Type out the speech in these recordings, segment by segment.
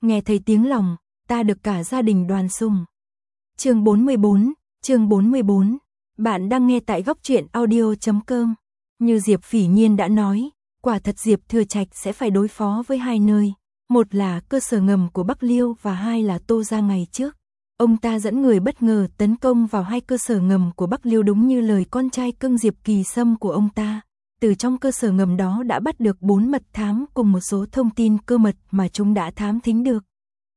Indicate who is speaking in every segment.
Speaker 1: nghe thấy tiếng lòng, ta được cả gia đình đoàn sùng. Chương 44, bạn đang nghe tại góc truyện audio.com. Như Diệp Phỉ Nhiên đã nói, quả thật Diệp Thừa Trạch sẽ phải đối phó với hai nơi, một là cơ sở ngầm của Bắc Liêu và hai là Tô gia ngày trước. Ông ta dẫn người bất ngờ tấn công vào hai cơ sở ngầm của Bắc Liêu đúng như lời con trai cưng Diệp Kỳ Sâm của ông ta. Từ trong cơ sở ngầm đó đã bắt được 4 mật thám cùng một số thông tin cơ mật mà chúng đã thám thính được.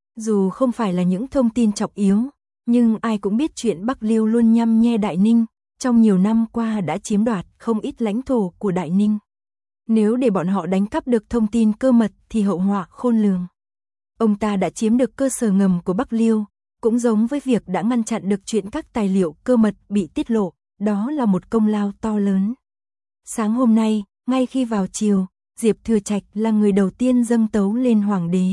Speaker 1: Dù không phải là những thông tin trọng yếu, nhưng ai cũng biết chuyện Bắc Liêu luôn nhăm nhe Đại Ninh, trong nhiều năm qua đã chiếm đoạt không ít lãnh thổ của Đại Ninh. Nếu để bọn họ đánh cắp được thông tin cơ mật thì hậu họa khôn lường. Ông ta đã chiếm được cơ sở ngầm của Bắc Liêu, cũng giống với việc đã ngăn chặn được chuyện các tài liệu cơ mật bị tiết lộ, đó là một công lao to lớn. Sáng hôm nay, ngay khi vào chiều, Diệp Thừa Trạch là người đầu tiên dâng tấu lên hoàng đế.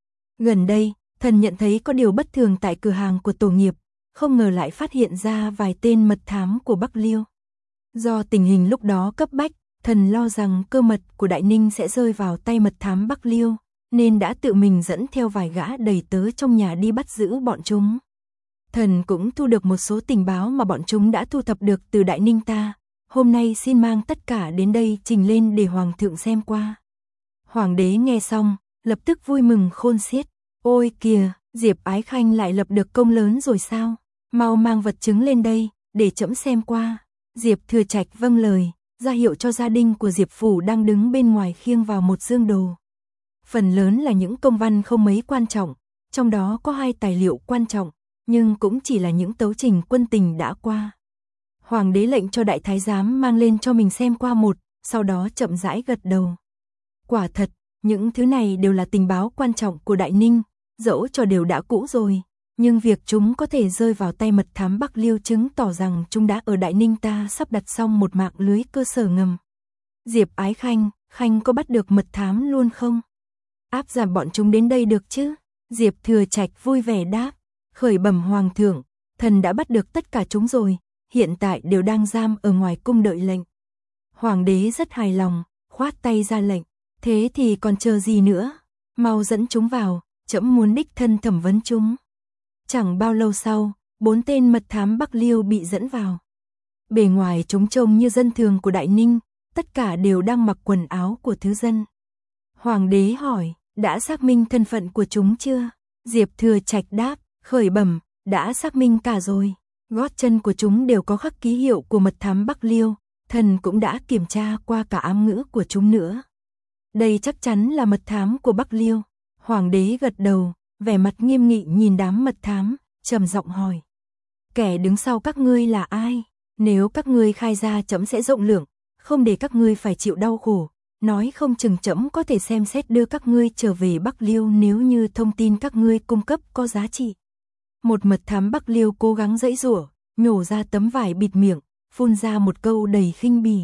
Speaker 1: Gần đây, thần nhận thấy có điều bất thường tại cửa hàng của tổ nghiệp, không ngờ lại phát hiện ra vài tên mật thám của Bắc Liêu. Do tình hình lúc đó cấp bách, thần lo rằng cơ mật của Đại Ninh sẽ rơi vào tay mật thám Bắc Liêu, nên đã tự mình dẫn theo vài gã đầy tớ trong nhà đi bắt giữ bọn chúng. Thần cũng thu được một số tình báo mà bọn chúng đã thu thập được từ Đại Ninh ta. Hôm nay xin mang tất cả đến đây trình lên để hoàng thượng xem qua. Hoàng đế nghe xong, lập tức vui mừng khôn xiết. Ôi kìa, Diệp Ái Khanh lại lập được công lớn rồi sao? Mau mang vật chứng lên đây, để trẫm xem qua. Diệp Thừa Trạch vâng lời, ra hiệu cho gia đình của Diệp Phủ đang đứng bên ngoài khiêng vào một dương đồ. Phần lớn là những công văn không mấy quan trọng, trong đó có 2 tài liệu quan trọng, nhưng cũng chỉ là những tấu trình quân tình đã qua. Hoàng đế lệnh cho đại thái giám mang lên cho mình xem qua một, sau đó chậm rãi gật đầu. Quả thật, những thứ này đều là tình báo quan trọng của Đại Ninh, dẫu cho đều đã cũ rồi, nhưng việc chúng có thể rơi vào tay mật thám Bắc Liêu chứng tỏ rằng chúng đã ở Đại Ninh ta sắp đặt xong một mạng lưới cơ sở ngầm. Diệp Ái Khanh, Khanh có bắt được mật thám luôn không? Áp giảm bọn chúng đến đây được chứ? Diệp Thừa Trạch vui vẻ đáp, khởi bẩm hoàng thượng, thần đã bắt được tất cả chúng rồi, hiện tại đều đang giam ở ngoài cung đợi lệnh. Hoàng đế rất hài lòng, khoát tay ra lệnh, thế thì còn chờ gì nữa, mau dẫn chúng vào, trẫm muốn đích thân thẩm vấn chúng. Chẳng bao lâu sau, 4 tên mật thám Bắc Liêu bị dẫn vào. Bề ngoài chúng trông như dân thường của Đại Ninh, tất cả đều đang mặc quần áo của thứ dân. Hoàng đế hỏi, đã xác minh thân phận của chúng chưa? Diệp Thừa Trạch đáp, khởi bẩm, đã xác minh cả rồi. Gót chân của chúng đều có khắc ký hiệu của mật thám Bắc Liêu, thần cũng đã kiểm tra qua cả ám ngữ của chúng nữa. Đây chắc chắn là mật thám của Bắc Liêu. Hoàng đế gật đầu, vẻ mặt nghiêm nghị nhìn đám mật thám, trầm giọng hỏi. Kẻ đứng sau các ngươi là ai? Nếu các ngươi khai ra trẫm sẽ rộng lượng, không để các ngươi phải chịu đau khổ. Nói không chừng trẫm có thể xem xét đưa các ngươi trở về Bắc Liêu nếu như thông tin các ngươi cung cấp có giá trị. Một mật thám Bắc Liêu cố gắng giãy giụa, nhổ ra tấm vải bịt miệng, phun ra một câu đầy khinh bỉ.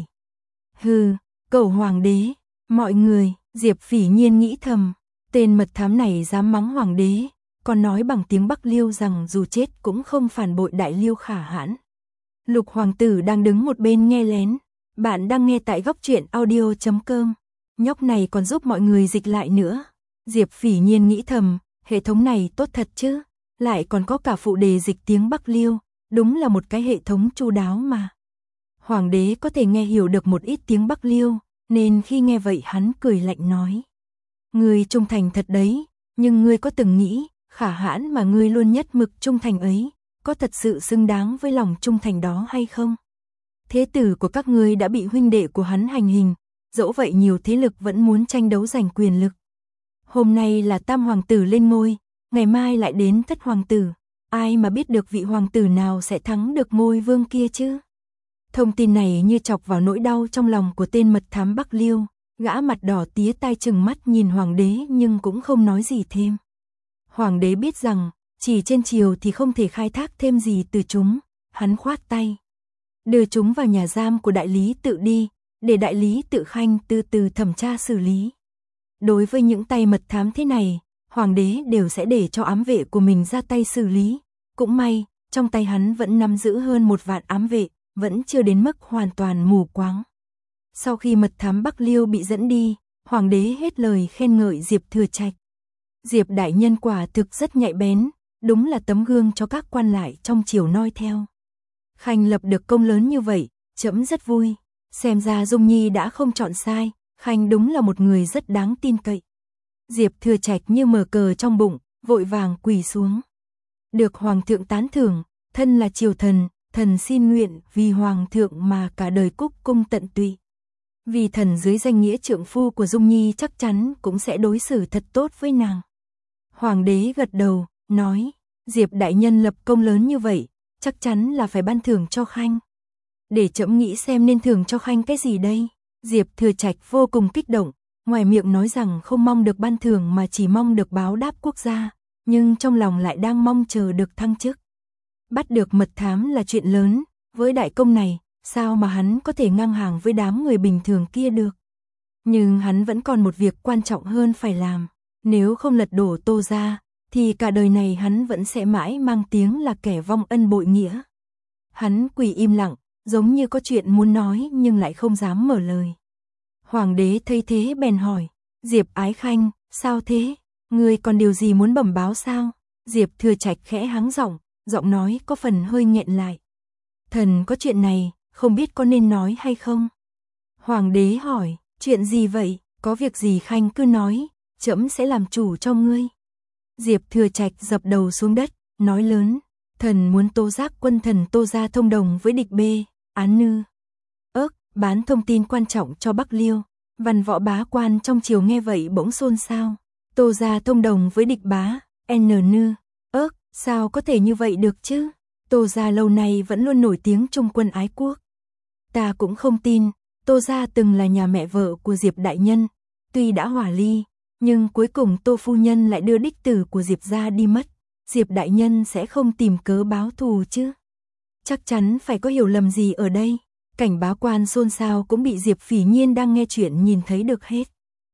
Speaker 1: Hừ, cẩu hoàng đế, mọi người, Diệp Phỉ Nhiên nghĩ thầm, tên mật thám này dám mắng hoàng đế, còn nói bằng tiếng Bắc Liêu rằng dù chết cũng không phản bội Đại Liêu Khả Hãn. Lục hoàng tử đang đứng một bên nghe lén, bạn đang nghe tại góc truyện audio.com. Nhóc này còn giúp mọi người dịch lại nữa. Diệp Phỉ Nhiên nghĩ thầm, hệ thống này tốt thật chứ, lại còn có cả phụ đề dịch tiếng Bắc Liêu, đúng là một cái hệ thống chu đáo mà. Hoàng đế có thể nghe hiểu được một ít tiếng Bắc Liêu, nên khi nghe vậy hắn cười lạnh nói. Ngươi trung thành thật đấy, nhưng ngươi có từng nghĩ, Khả Hãn mà ngươi luôn nhất mực trung thành ấy, có thật sự xứng đáng với lòng trung thành đó hay không? Thế tử của các ngươi đã bị huynh đệ của hắn hành hình, dẫu vậy nhiều thế lực vẫn muốn tranh đấu giành quyền lực. Hôm nay là tam hoàng tử lên ngôi, ngày mai lại đến thất hoàng tử, ai mà biết được vị hoàng tử nào sẽ thắng được ngôi vương kia chứ? Thông tin này như chọc vào nỗi đau trong lòng của tên mật thám Bắc Liêu, gã mặt đỏ tía tai trừng mắt nhìn hoàng đế nhưng cũng không nói gì thêm. Hoàng đế biết rằng, chỉ trên chiều thì không thể khai thác thêm gì từ chúng, hắn khoát tay. Đưa chúng vào nhà giam của đại lý tự đi, để đại lý tự khanh từ từ thẩm tra xử lý. Đối với những tay mật thám thế này, hoàng đế đều sẽ để cho ám vệ của mình ra tay xử lý. Cũng may, trong tay hắn vẫn nắm giữ hơn 1 vạn ám vệ, vẫn chưa đến mức hoàn toàn mù quáng. Sau khi mật thám Bắc Liêu bị dẫn đi, hoàng đế hết lời khen ngợi Diệp Thừa Trạch. Diệp đại nhân quả thực rất nhạy bén, đúng là tấm gương cho các quan lại trong triều noi theo. Khanh lập được công lớn như vậy, trẫm rất vui, xem ra Dung Nhi đã không chọn sai, Khanh đúng là một người rất đáng tin cậy. Diệp Thừa Trạch như mở cờ trong bụng, vội vàng quỳ xuống. Được hoàng thượng tán thưởng, thân là triều thần, thần xin nguyện vì hoàng thượng mà cả đời cúc cung tận tụy. Vì thần dưới danh nghĩa trượng phu của Dung Nhi chắc chắn cũng sẽ đối xử thật tốt với nàng. Hoàng đế gật đầu, nói, Diệp đại nhân lập công lớn như vậy, chắc chắn là phải ban thưởng cho Khanh. Để trẫm nghĩ xem nên thưởng cho Khanh cái gì đây. Diệp Thừa Trạch vô cùng kích động, ngoài miệng nói rằng không mong được ban thưởng mà chỉ mong được báo đáp quốc gia, nhưng trong lòng lại đang mong chờ được thăng chức. Bắt được mật thám là chuyện lớn, với đại công này, sao mà hắn có thể ngang hàng với đám người bình thường kia được. Nhưng hắn vẫn còn một việc quan trọng hơn phải làm, nếu không lật đổ Tô gia, thì cả đời này hắn vẫn sẽ mãi mang tiếng là kẻ vong ân bội nghĩa. Hắn quỳ im lặng, giống như có chuyện muốn nói nhưng lại không dám mở lời. Hoàng đế thấy thế bèn hỏi, Diệp Ái Khanh, sao thế? Ngươi còn điều gì muốn bẩm báo sao? Diệp Thừa Trạch khẽ hắng giọng, giọng nói có phần hơi nghẹn lại. Thần có chuyện này, không biết có nên nói hay không? Hoàng đế hỏi, chuyện gì vậy? Có việc gì Khanh cứ nói, trẫm sẽ làm chủ cho ngươi. Diệp Thừa Trạch dập đầu xuống đất, nói lớn, thần muốn tố giác quân thần Tô gia thông đồng với địch B, Án Nư, Ức, bán thông tin quan trọng cho Bắc Liêu. Văn võ bá quan trong triều nghe vậy bỗng xôn xao. Tô gia thông đồng với địch bá, N Nư, Ức, sao có thể như vậy được chứ? Tô gia lâu nay vẫn luôn nổi tiếng trung quân ái quốc. Ta cũng không tin, Tô gia từng là nhà mẹ vợ của Diệp đại nhân, tuy đã hòa ly, nhưng cuối cùng Tô phu nhân lại đưa đích tử của Diệp gia đi mất. Diệp đại nhân sẽ không tìm cớ báo thù chứ? Chắc chắn phải có hiểu lầm gì ở đây. Cảnh bá quan xôn xao cũng bị Diệp Phỉ Nhiên đang nghe chuyện nhìn thấy được hết.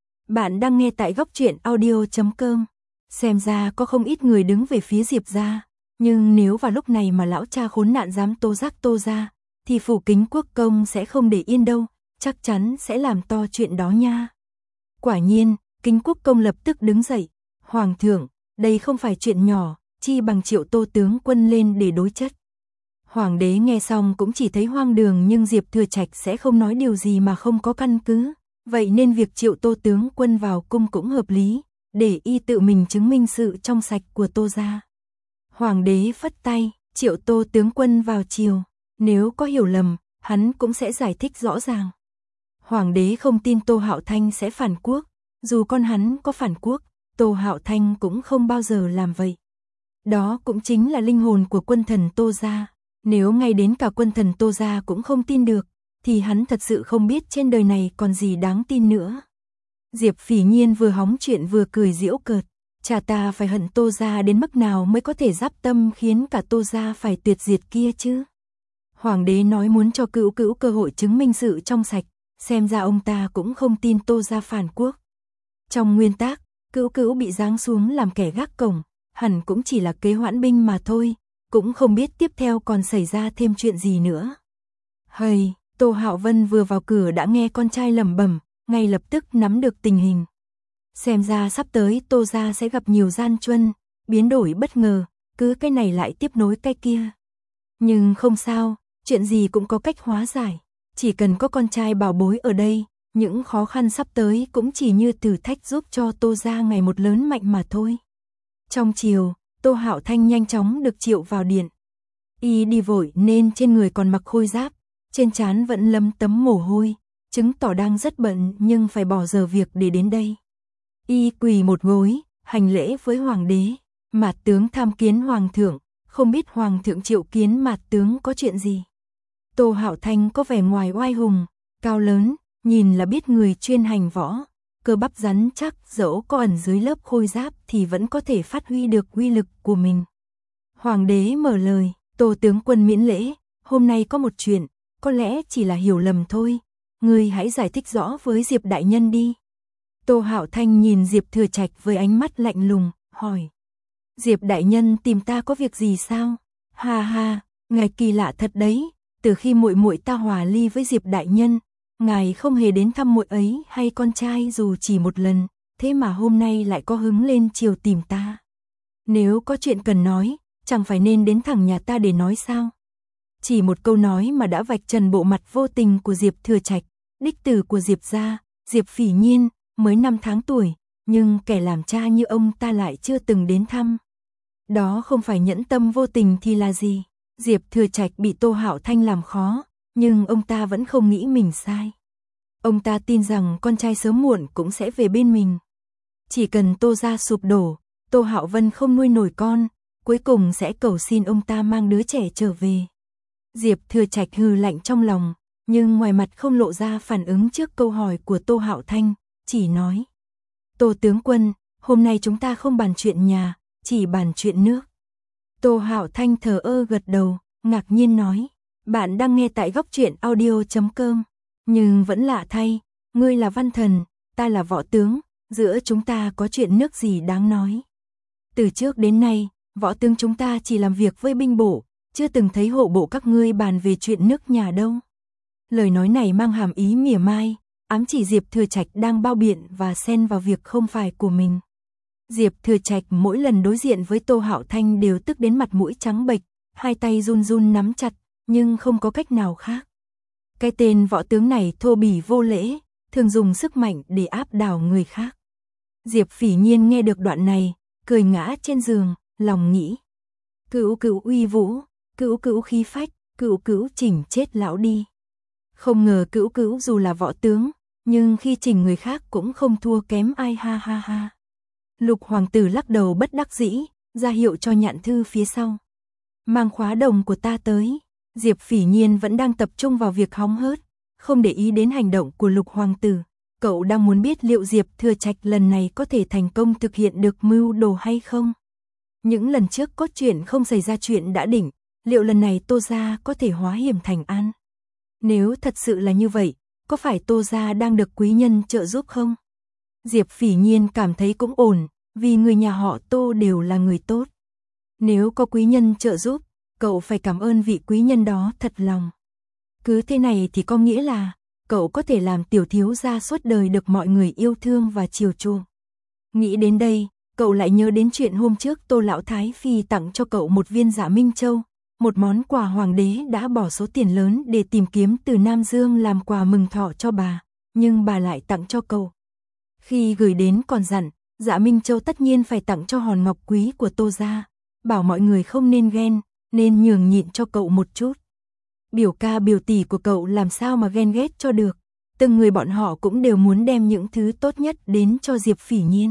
Speaker 1: Bạn đang nghe tại góc truyện audio.com. Xem ra có không ít người đứng về phía Diệp gia, nhưng nếu vào lúc này mà lão cha khốn nạn dám tố giác Tô gia, thì phủ Kính Quốc công sẽ không để yên đâu, chắc chắn sẽ làm to chuyện đó nha. Quả nhiên, Kính Quốc công lập tức đứng dậy, Hoàng thượng, đây không phải chuyện nhỏ, chi bằng triệu Tô tướng quân lên để đối chất. Hoàng đế nghe xong cũng chỉ thấy hoang đường, nhưng Diệp Thừa Trạch sẽ không nói điều gì mà không có căn cứ, vậy nên việc triệu Tô tướng quân vào cung cũng hợp lý, để y tự mình chứng minh sự trong sạch của Tô gia. Hoàng đế phất tay, triệu Tô tướng quân vào triều, nếu có hiểu lầm, hắn cũng sẽ giải thích rõ ràng. Hoàng đế không tin Tô Hạo Thanh sẽ phản quốc, dù con hắn có phản quốc, Tô Hạo Thanh cũng không bao giờ làm vậy. Đó cũng chính là linh hồn của quân thần Tô gia. Nếu ngay đến cả quân thần Tô gia cũng không tin được, thì hắn thật sự không biết trên đời này còn gì đáng tin nữa. Diệp Phỉ Nhiên vừa hóng chuyện vừa cười giễu cợt, cha ta phải hận Tô gia đến mức nào mới có thể giáp tâm khiến cả Tô gia phải tuyệt diệt kia chứ? Hoàng đế nói muốn cho Cữu Cữu cơ hội chứng minh sự trong sạch, xem ra ông ta cũng không tin Tô gia phản quốc. Trong nguyên tắc, Cữu Cữu bị giáng xuống làm kẻ gác cổng, hẳn cũng chỉ là kế hoãn binh mà thôi, cũng không biết tiếp theo còn xảy ra thêm chuyện gì nữa. Hây, Tô Hạo Vân vừa vào cửa đã nghe con trai lẩm bẩm, ngay lập tức nắm được tình hình. Xem ra sắp tới Tô gia sẽ gặp nhiều gian truân, biến đổi bất ngờ, cứ cái này lại tiếp nối cái kia. Nhưng không sao, chuyện gì cũng có cách hóa giải, chỉ cần có con trai bảo bối ở đây, những khó khăn sắp tới cũng chỉ như thử thách giúp cho Tô gia ngày một lớn mạnh mà thôi. Trong chiều, Tô Hạo Thanh nhanh chóng được triệu vào điện. Y đi vội nên trên người còn mặc khôi giáp, trên trán vẫn lấm tấm mồ hôi, chứng tỏ đang rất bận nhưng phải bỏ giờ việc để đến đây. Y quỳ một gối, hành lễ với hoàng đế, Mạt tướng tham kiến hoàng thượng, không biết hoàng thượng triệu kiến Mạt tướng có chuyện gì. Tô Hạo Thanh có vẻ ngoài oai hùng, cao lớn, nhìn là biết người chuyên hành võ, cơ bắp rắn chắc, dẫu có ẩn dưới lớp khôi giáp thì vẫn có thể phát huy được uy lực của mình. Hoàng đế mở lời, Tô tướng quân miễn lễ, hôm nay có một chuyện, có lẽ chỉ là hiểu lầm thôi, ngươi hãy giải thích rõ với Diệp đại nhân đi. Tô Hạo Thanh nhìn Diệp Thừa Trạch với ánh mắt lạnh lùng, hỏi, Diệp đại nhân tìm ta có việc gì sao? Ha ha, ngài kỳ lạ thật đấy, từ khi muội muội ta hòa ly với Diệp đại nhân, ngài không hề đến thăm muội ấy hay con trai dù chỉ một lần, thế mà hôm nay lại có hứng lên chiều tìm ta. Nếu có chuyện cần nói, chẳng phải nên đến thẳng nhà ta để nói sao? Chỉ một câu nói mà đã vạch trần bộ mặt vô tình của Diệp Thừa Trạch, đích tử của Diệp gia, Diệp Phỉ Nhiên, mới 5 tháng tuổi, nhưng kẻ làm cha như ông ta lại chưa từng đến thăm. Đó không phải nhẫn tâm vô tình thì là gì? Diệp Thừa Trạch bị Tô Hạo Thanh làm khó, nhưng ông ta vẫn không nghĩ mình sai. Ông ta tin rằng con trai sớm muộn cũng sẽ về bên mình. Chỉ cần Tô gia sụp đổ, Tô Hạo Vân không nuôi nổi con, cuối cùng sẽ cầu xin ông ta mang đứa trẻ trở về. Diệp Thừa Trạch hừ lạnh trong lòng, nhưng ngoài mặt không lộ ra phản ứng trước câu hỏi của Tô Hạo Thanh, chỉ nói: Tô tướng quân, hôm nay chúng ta không bàn chuyện nhà, chỉ bàn chuyện nước. Tô Hạo Thanh thờ ơ gật đầu, ngạc nhiên nói: Bạn đang nghe tại góc truyện audio.com. Nhưng vẫn lạ thay, ngươi là văn thần, ta là võ tướng, giữa chúng ta có chuyện nước gì đáng nói. Từ trước đến nay, võ tướng chúng ta chỉ làm việc với binh bộ, chưa từng thấy hộ bộ các ngươi bàn về chuyện nước nhà đâu. Lời nói này mang hàm ý mỉa mai, ám chỉ Diệp Thừa Trạch đang bao biện và xen vào việc không phải của mình. Diệp Thừa Trạch mỗi lần đối diện với Tô Hạo Thanh đều tức đến mặt mũi trắng bệch, hai tay run run nắm chặt, nhưng không có cách nào khác. Cái tên võ tướng này thô bỉ vô lễ, thường dùng sức mạnh để áp đảo người khác. Diệp Phỉ Nhiên nghe được đoạn này, cười ngã trên giường, lòng nghĩ: Cữu cữu uy vũ, cữu cữu khí phách, cữu cữu chỉnh chết lão đi. Không ngờ cữu cữu dù là võ tướng, nhưng khi chỉnh người khác cũng không thua kém ai, ha ha ha. Lục hoàng tử lắc đầu bất đắc dĩ, ra hiệu cho Nhạn Thư phía sau: Mang khóa đồng của ta tới. Diệp Phỉ Nhiên vẫn đang tập trung vào việc hóng hớt, không để ý đến hành động của Lục hoàng tử. Cậu đang muốn biết liệu Diệp Thừa Trạch lần này có thể thành công thực hiện được mưu đồ hay không. Những lần trước có chuyện không xảy ra chuyện đã định, liệu lần này Tô gia có thể hóa hiểm thành an? Nếu thật sự là như vậy, có phải Tô gia đang được quý nhân trợ giúp không? Diệp Phỉ Nhiên cảm thấy cũng ổn, vì người nhà họ Tô đều là người tốt. Nếu có quý nhân trợ giúp, cậu phải cảm ơn vị quý nhân đó thật lòng. Cứ thế này thì có nghĩa là cậu có thể làm tiểu thiếu gia suốt đời được mọi người yêu thương và chiều chuộng. Nghĩ đến đây, cậu lại nhớ đến chuyện hôm trước Tô Lão Thái Phi tặng cho cậu một viên Dạ Minh Châu, một món quà hoàng đế đã bỏ số tiền lớn để tìm kiếm từ Nam Dương làm quà mừng thọ cho bà, nhưng bà lại tặng cho cậu. Khi gửi đến còn dặn, Dạ Minh Châu tất nhiên phải tặng cho hòn ngọc quý của Tô gia, bảo mọi người không nên ghen, nên nhường nhịn cho cậu một chút. Biểu ca biểu tỷ của cậu làm sao mà ghen ghét cho được, từng người bọn họ cũng đều muốn đem những thứ tốt nhất đến cho Diệp Phỉ Nhiên.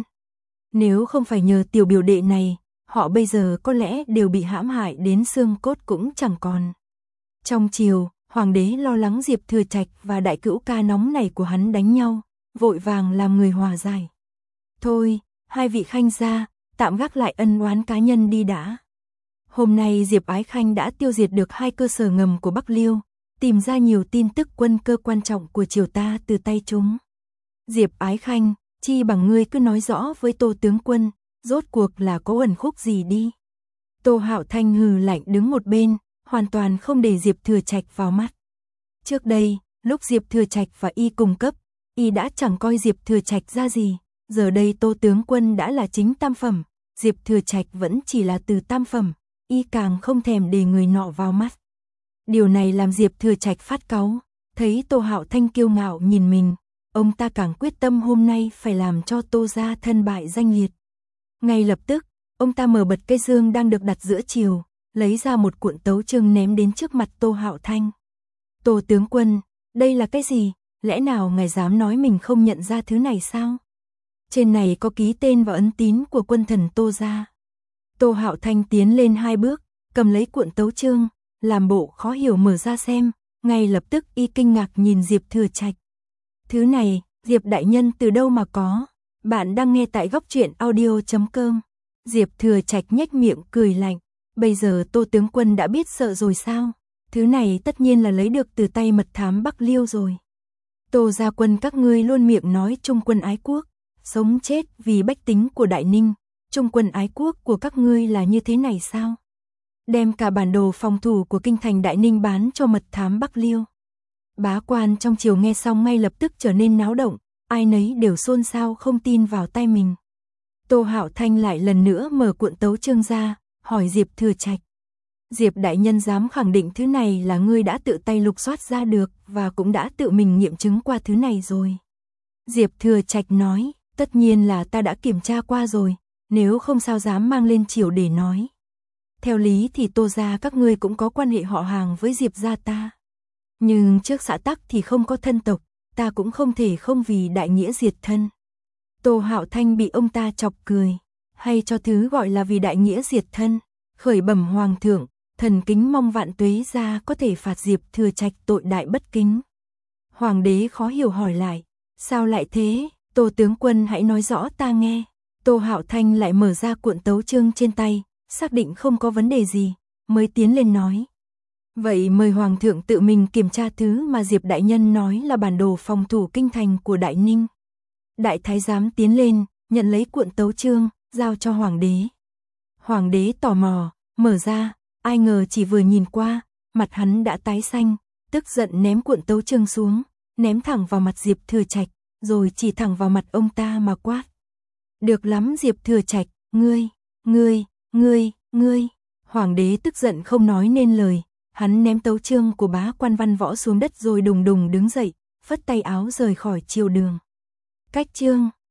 Speaker 1: Nếu không phải nhờ tiểu biểu đệ này, họ bây giờ có lẽ đều bị hãm hại đến xương cốt cũng chẳng còn. Trong chiều, hoàng đế lo lắng Diệp Thừa Trạch và đại cữu ca nóng này của hắn đánh nhau, vội vàng làm người hòa giải. Thôi, hai vị khanh gia, tạm gác lại ân oán cá nhân đi đã. Hôm nay Diệp Ái Khanh đã tiêu diệt được 2 cơ sở ngầm của Bắc Liêu, tìm ra nhiều tin tức quân cơ quan trọng của triều ta từ tay chúng. Diệp Ái Khanh, chi bằng ngươi cứ nói rõ với Tô tướng quân, rốt cuộc là có ẩn khúc gì đi. Tô Hạo Thanh hừ lạnh đứng một bên, hoàn toàn không để Diệp Thừa Trạch vào mắt. Trước đây, lúc Diệp Thừa Trạch và y cùng cấp, y đã chẳng coi Diệp Thừa Trạch ra gì, giờ đây Tô tướng quân đã là chính tam phẩm, Diệp Thừa Trạch vẫn chỉ là từ tam phẩm, y càng không thèm để người nọ vào mắt. Điều này làm Diệp Thừa Trạch phát cáu, thấy Tô Hạo Thanh kiêu ngạo nhìn mình, ông ta càng quyết tâm hôm nay phải làm cho Tô gia thân bại danh liệt. Ngay lập tức, ông ta mở bật cây dương đang được đặt giữa chiều, lấy ra một cuộn tấu chương ném đến trước mặt Tô Hạo Thanh. Tô tướng quân, đây là cái gì? Lẽ nào ngài dám nói mình không nhận ra thứ này sao? Trên này có ký tên và ấn tín của quân thần Tô gia. Tô Hạo Thanh tiến lên 2 bước, cầm lấy cuộn tấu chương, làm bộ khó hiểu mở ra xem, ngay lập tức y kinh ngạc nhìn Diệp Thừa Trạch. Thứ này, Diệp đại nhân từ đâu mà có? Bạn đang nghe tại góc truyện audio.com. Diệp Thừa Trạch nhếch miệng cười lạnh, bây giờ Tô tướng quân đã biết sợ rồi sao? Thứ này tất nhiên là lấy được từ tay mật thám Bắc Liêu rồi. Tô gia quân các ngươi luôn miệng nói trung quân ái quốc, sống chết vì bách tính của Đại Ninh, trung quân ái quốc của các ngươi là như thế này sao? Đem cả bản đồ phòng thủ của kinh thành Đại Ninh bán cho mật thám Bắc Liêu. Bá quan trong triều nghe xong ngay lập tức trở nên náo động, ai nấy đều xôn xao không tin vào tay mình. Tô Hạo Thanh lại lần nữa mở cuộn tấu chương ra, hỏi Diệp Thừa Trạch. Diệp đại nhân dám khẳng định thứ này là ngươi đã tự tay lục soát ra được và cũng đã tự mình nghiệm chứng qua thứ này rồi. Diệp Thừa Trạch nói, tất nhiên là ta đã kiểm tra qua rồi, nếu không sao dám mang lên triều để nói. Theo lý thì Tô gia các ngươi cũng có quan hệ họ hàng với Diệp gia ta. Nhưng trước xã tắc thì không có thân tộc, ta cũng không thể không vì đại nghĩa diệt thân. Tô Hạo Thanh bị ông ta chọc cười, hay cho thứ gọi là vì đại nghĩa diệt thân, khởi bẩm hoàng thượng, thần kính mong Vạn Tuế gia có thể phạt Diệp Thừa Trạch tội đại bất kính. Hoàng đế khó hiểu hỏi lại, sao lại thế, Tô tướng quân hãy nói rõ ta nghe. Tô Hạo Thanh lại mở ra cuộn tấu chương trên tay, xác định không có vấn đề gì, mới tiến lên nói. Vậy mời hoàng thượng tự mình kiểm tra thứ mà Diệp đại nhân nói là bản đồ phòng thủ kinh thành của Đại Ninh. Đại thái giám tiến lên, nhận lấy cuộn tấu chương, giao cho hoàng đế. Hoàng đế tò mò, mở ra, ai ngờ chỉ vừa nhìn qua, mặt hắn đã tái xanh, tức giận ném cuộn tấu chương xuống, ném thẳng vào mặt Diệp Thừa Trạch, rồi chỉ thẳng vào mặt ông ta mà quát. Được lắm Diệp Thừa Trạch, ngươi. Hoàng đế tức giận không nói nên lời, hắn ném tấu chương của bá quan Văn Võ xuống đất rồi đùng đùng đứng dậy, phất tay áo rời khỏi triều đường. Cách chương